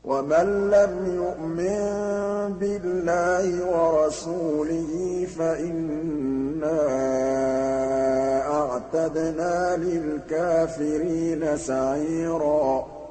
وَمَن لَّمْ يُؤْمِن بِاللَّهِ وَرَسُولِهِ فَإِنَّا أَعْتَدْنَا لِلْكَافِرِينَ سَعِيرًا